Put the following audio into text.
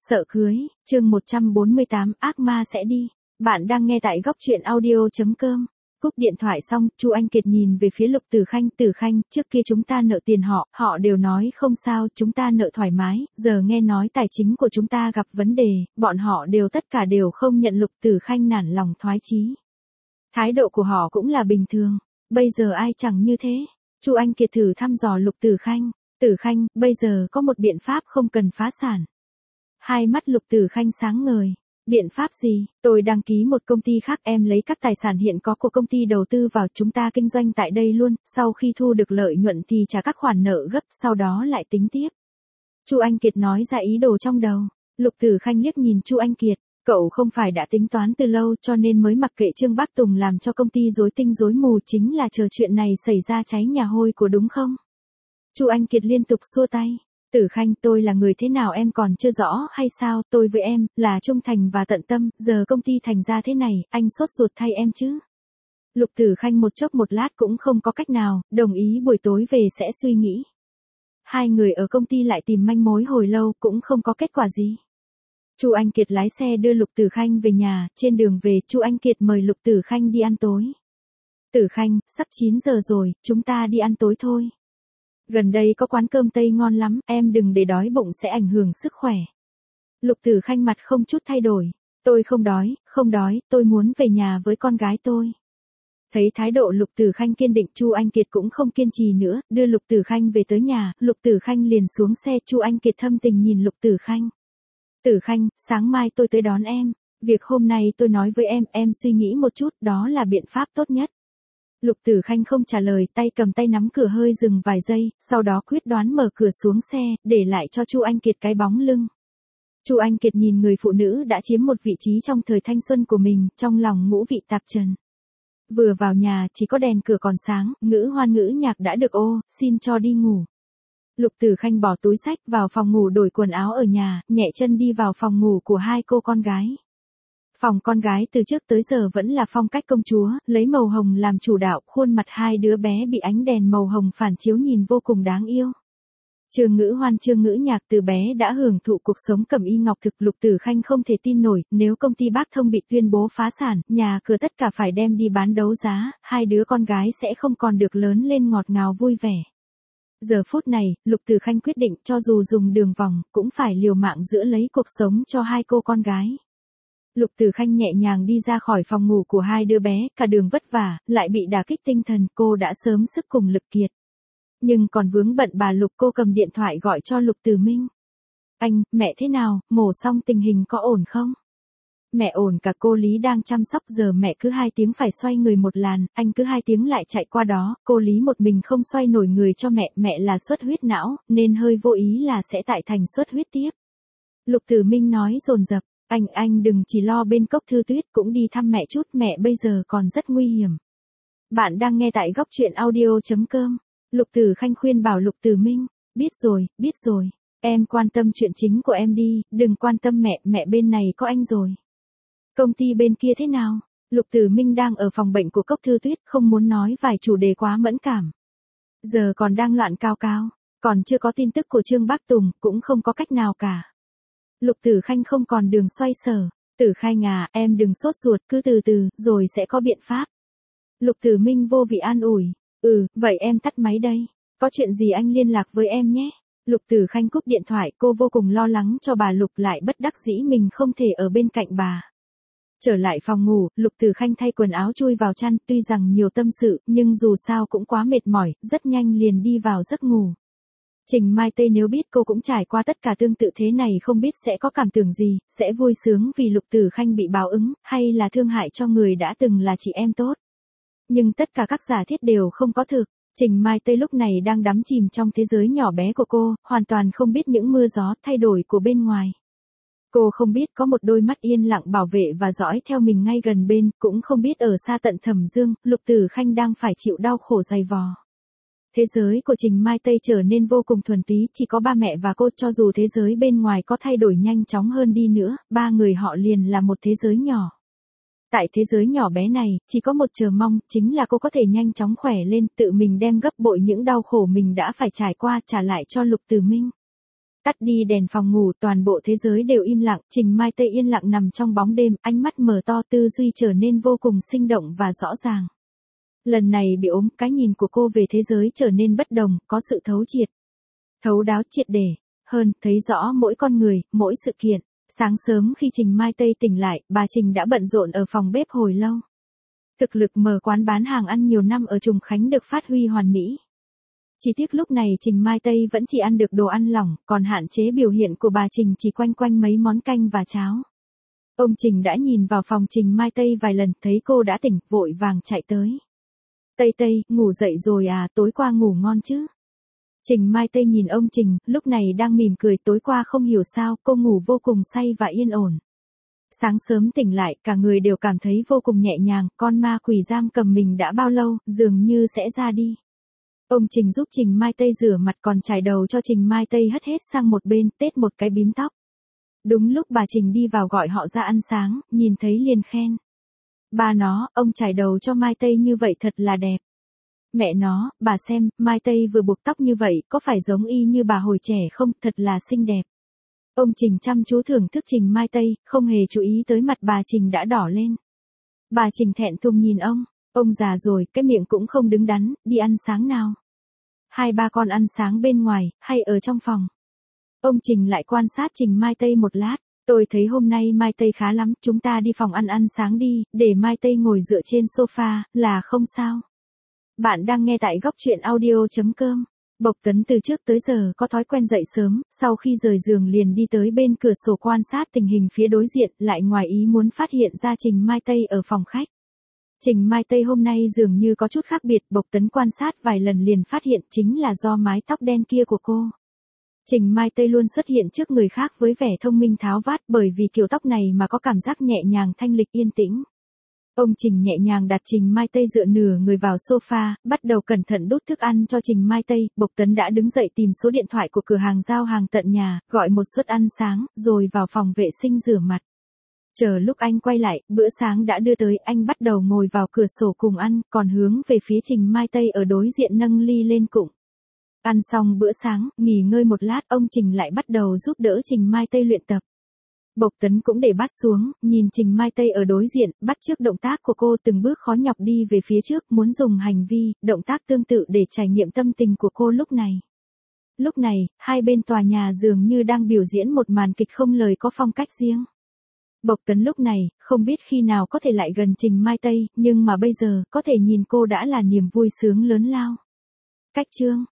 Sợ cưới, chương 148 ác ma sẽ đi. Bạn đang nghe tại góc truyện audio.com. Cúp điện thoại xong, Chu Anh Kiệt nhìn về phía Lục Tử Khanh. Tử Khanh, trước kia chúng ta nợ tiền họ đều nói không sao, chúng ta nợ thoải mái, giờ nghe nói tài chính của chúng ta gặp vấn đề, bọn họ tất cả đều không nhận. Lục Tử Khanh nản lòng thoái chí. Thái độ của họ cũng là bình thường, bây giờ ai chẳng như thế. Chu Anh Kiệt thử thăm dò Lục Tử Khanh. Tử Khanh, bây giờ có một biện pháp không cần phá sản. Hai mắt Lục Tử Khanh sáng ngời. Biện pháp gì? Tôi đăng ký một công ty khác, em lấy các tài sản hiện có của công ty đầu tư vào, chúng ta kinh doanh tại đây luôn, sau khi thu được lợi nhuận thì trả các khoản nợ gấp, sau đó lại tính tiếp. Chu Anh Kiệt nói ra ý đồ trong đầu. Lục Tử Khanh liếc nhìn Chu Anh Kiệt, cậu không phải đã tính toán từ lâu cho nên mới mặc kệ Trương Bác Tùng làm cho công ty rối tinh rối mù, chính là chờ chuyện này xảy ra cháy nhà hôi của đúng không? Chu Anh Kiệt liên tục xua tay. Tử Khanh, tôi là người thế nào em còn chưa rõ hay sao? Tôi với em là trung thành và tận tâm, giờ công ty thành ra thế này, anh sốt ruột thay em chứ? Lục Tử Khanh một chốc một lát cũng không có cách nào, đồng ý buổi tối về sẽ suy nghĩ. Hai người ở công ty lại tìm manh mối hồi lâu cũng không có kết quả gì. Chu Anh Kiệt lái xe đưa Lục Tử Khanh về nhà, trên đường về Chu Anh Kiệt mời Lục Tử Khanh đi ăn tối. Tử Khanh, sắp 9 giờ rồi, chúng ta đi ăn tối thôi. Gần đây có quán cơm Tây ngon lắm, em đừng để đói bụng sẽ ảnh hưởng sức khỏe. Lục Tử Khanh mặt không chút thay đổi. Tôi không đói, tôi muốn về nhà với con gái tôi. Thấy thái độ Lục Tử Khanh kiên định, Chu Anh Kiệt cũng không kiên trì nữa, đưa Lục Tử Khanh về tới nhà, Lục Tử Khanh liền xuống xe. Chu Anh Kiệt thâm tình nhìn Lục Tử Khanh. Tử Khanh, sáng mai tôi tới đón em. Việc hôm nay tôi nói với em suy nghĩ một chút, đó là biện pháp tốt nhất. Lục Tử Khanh không trả lời, tay cầm tay nắm cửa hơi dừng vài giây, sau đó quyết đoán mở cửa xuống xe, để lại cho Chu Anh Kiệt cái bóng lưng. Chu Anh Kiệt nhìn người phụ nữ đã chiếm một vị trí trong thời thanh xuân của mình, trong lòng ngũ vị tạp trần. Vừa vào nhà chỉ có đèn cửa còn sáng, ngữ hoan ngữ nhạc đã được xin cho đi ngủ. Lục Tử Khanh bỏ túi xách vào phòng ngủ đổi quần áo ở nhà, nhẹ chân đi vào phòng ngủ của hai cô con gái. Phòng con gái từ trước tới giờ vẫn là phong cách công chúa, lấy màu hồng làm chủ đạo, khuôn mặt hai đứa bé bị ánh đèn màu hồng phản chiếu nhìn vô cùng đáng yêu. Trương Ngữ Hoan, Trương Ngữ Nhạc từ bé đã hưởng thụ cuộc sống cẩm y ngọc thực. Lục Tử Khanh không thể tin nổi, nếu công ty Bác Thông bị tuyên bố phá sản, nhà cửa tất cả phải đem đi bán đấu giá, hai đứa con gái sẽ không còn được lớn lên ngọt ngào vui vẻ. Giờ phút này, Lục Tử Khanh quyết định cho dù dùng đường vòng, cũng phải liều mạng giữ lấy cuộc sống cho hai cô con gái. Lục Tử Khanh nhẹ nhàng đi ra khỏi phòng ngủ của hai đứa bé, cả đường vất vả, lại bị đả kích tinh thần, cô đã sớm sức cùng lực kiệt. Nhưng còn vướng bận bà Lục, cô cầm điện thoại gọi cho Lục Tử Minh. Anh, mẹ thế nào, mổ xong tình hình có ổn không? Mẹ ổn cả, cô Lý đang chăm sóc, giờ mẹ cứ 2 tiếng phải xoay người một làn, anh cứ 2 tiếng lại chạy qua đó, cô Lý một mình không xoay nổi người cho mẹ là xuất huyết não, nên hơi vô ý là sẽ tại thành xuất huyết tiếp. Lục Tử Minh nói dồn dập. Anh đừng chỉ lo bên Cốc Thư Tuyết, cũng đi thăm mẹ chút, mẹ bây giờ còn rất nguy hiểm. Bạn đang nghe tại góc truyện audio.com. Lục Tử Khanh khuyên bảo Lục Tử Minh, biết rồi, em quan tâm chuyện chính của em đi, đừng quan tâm mẹ bên này có anh rồi. Công ty bên kia thế nào? Lục Tử Minh đang ở phòng bệnh của Cốc Thư Tuyết, không muốn nói vài chủ đề quá mẫn cảm. Giờ còn đang loạn cao, còn chưa có tin tức của Trương Bác Tùng, cũng không có cách nào cả. Lục Tử Khanh không còn đường xoay sở. Tử Khanh à, em đừng sốt ruột, cứ từ từ, rồi sẽ có biện pháp. Lục Tử Minh vô vị an ủi. Vậy em tắt máy đây. Có chuyện gì anh liên lạc với em nhé. Lục Tử Khanh cúp điện thoại, cô vô cùng lo lắng cho bà Lục, lại bất đắc dĩ mình không thể ở bên cạnh bà. Trở lại phòng ngủ, Lục Tử Khanh thay quần áo chui vào chăn, tuy rằng nhiều tâm sự, nhưng dù sao cũng quá mệt mỏi, rất nhanh liền đi vào giấc ngủ. Trình Mai Tây nếu biết cô cũng trải qua tất cả tương tự thế này, không biết sẽ có cảm tưởng gì, sẽ vui sướng vì Lục Tử Khanh bị báo ứng, hay là thương hại cho người đã từng là chị em tốt. Nhưng tất cả các giả thiết đều không có thực. Trình Mai Tây lúc này đang đắm chìm trong thế giới nhỏ bé của cô, hoàn toàn không biết những mưa gió thay đổi của bên ngoài. Cô không biết có một đôi mắt yên lặng bảo vệ và dõi theo mình ngay gần bên, cũng không biết ở xa tận Thẩm Dương, Lục Tử Khanh đang phải chịu đau khổ dày vò. Thế giới của Trình Mai Tây trở nên vô cùng thuần túy, chỉ có ba mẹ và cô, cho dù thế giới bên ngoài có thay đổi nhanh chóng hơn đi nữa, ba người họ liền là một thế giới nhỏ. Tại thế giới nhỏ bé này, chỉ có một chờ mong, chính là cô có thể nhanh chóng khỏe lên, tự mình đem gấp bội những đau khổ mình đã phải trải qua trả lại cho Lục Tử Minh. Tắt đi đèn phòng ngủ, toàn bộ thế giới đều im lặng, Trình Mai Tây yên lặng nằm trong bóng đêm, ánh mắt mở to, tư duy trở nên vô cùng sinh động và rõ ràng. Lần này bị ốm, cái nhìn của cô về thế giới trở nên bất đồng, có sự thấu triệt. Thấu đáo triệt để, hơn, thấy rõ mỗi con người, mỗi sự kiện. Sáng sớm khi Trình Mai Tây tỉnh lại, bà Trình đã bận rộn ở phòng bếp hồi lâu. Thực lực mở quán bán hàng ăn nhiều năm ở Trùng Khánh được phát huy hoàn mỹ. Chỉ tiếc lúc này Trình Mai Tây vẫn chỉ ăn được đồ ăn lỏng, còn hạn chế biểu hiện của bà Trình chỉ quanh quanh mấy món canh và cháo. Ông Trình đã nhìn vào phòng Trình Mai Tây vài lần, thấy cô đã tỉnh, vội vàng chạy tới. Tây Tây, ngủ dậy rồi à, tối qua ngủ ngon chứ? Trình Mai Tây nhìn ông Trình, lúc này đang mỉm cười, tối qua không hiểu sao, cô ngủ vô cùng say và yên ổn. Sáng sớm tỉnh lại, cả người đều cảm thấy vô cùng nhẹ nhàng, con ma quỷ giam cầm mình đã bao lâu, dường như sẽ ra đi. Ông Trình giúp Trình Mai Tây rửa mặt, còn chải đầu cho Trình Mai Tây hất hết sang một bên, tết một cái bím tóc. Đúng lúc bà Trình đi vào gọi họ ra ăn sáng, nhìn thấy liền khen. Ba nó, ông chải đầu cho Mai Tây như vậy thật là đẹp. Mẹ nó, bà xem, Mai Tây vừa buộc tóc như vậy, có phải giống y như bà hồi trẻ không, thật là xinh đẹp. Ông Trình chăm chú thưởng thức Trình Mai Tây, không hề chú ý tới mặt bà Trình đã đỏ lên. Bà Trình thẹn thùng nhìn ông già rồi, cái miệng cũng không đứng đắn, đi ăn sáng nào. Hai ba con ăn sáng bên ngoài, hay ở trong phòng. Ông Trình lại quan sát Trình Mai Tây một lát, tôi thấy hôm nay Mai Tây khá lắm, chúng ta đi phòng ăn sáng đi, để Mai Tây ngồi dựa trên sofa, là không sao. Bạn đang nghe tại góc truyện audio.com. Bộc Tấn từ trước tới giờ có thói quen dậy sớm, sau khi rời giường liền đi tới bên cửa sổ quan sát tình hình phía đối diện, lại ngoài ý muốn phát hiện ra Trình Mai Tây ở phòng khách. Trình Mai Tây hôm nay dường như có chút khác biệt, Bộc Tấn quan sát vài lần liền phát hiện chính là do mái tóc đen kia của cô. Trình Mai Tây luôn xuất hiện trước người khác với vẻ thông minh tháo vát, bởi vì kiểu tóc này mà có cảm giác nhẹ nhàng thanh lịch yên tĩnh. Ông Trình nhẹ nhàng đặt Trình Mai Tây dựa nửa người vào sofa, bắt đầu cẩn thận đút thức ăn cho Trình Mai Tây. Bộc Tấn đã đứng dậy tìm số điện thoại của cửa hàng giao hàng tận nhà, gọi một suất ăn sáng, rồi vào phòng vệ sinh rửa mặt. Chờ lúc anh quay lại, bữa sáng đã đưa tới, anh bắt đầu ngồi vào cửa sổ cùng ăn, còn hướng về phía Trình Mai Tây ở đối diện nâng ly lên cụng. Ăn xong bữa sáng, nghỉ ngơi một lát, ông Trình lại bắt đầu giúp đỡ Trình Mai Tây luyện tập. Bộc Tấn cũng để bát xuống, nhìn Trình Mai Tây ở đối diện, bắt chước động tác của cô từng bước khó nhọc đi về phía trước, muốn dùng hành vi, động tác tương tự để trải nghiệm tâm tình của cô lúc này. Lúc này, hai bên tòa nhà dường như đang biểu diễn một màn kịch không lời có phong cách riêng. Bộc Tấn lúc này, không biết khi nào có thể lại gần Trình Mai Tây, nhưng mà bây giờ, có thể nhìn cô đã là niềm vui sướng lớn lao. Cách chương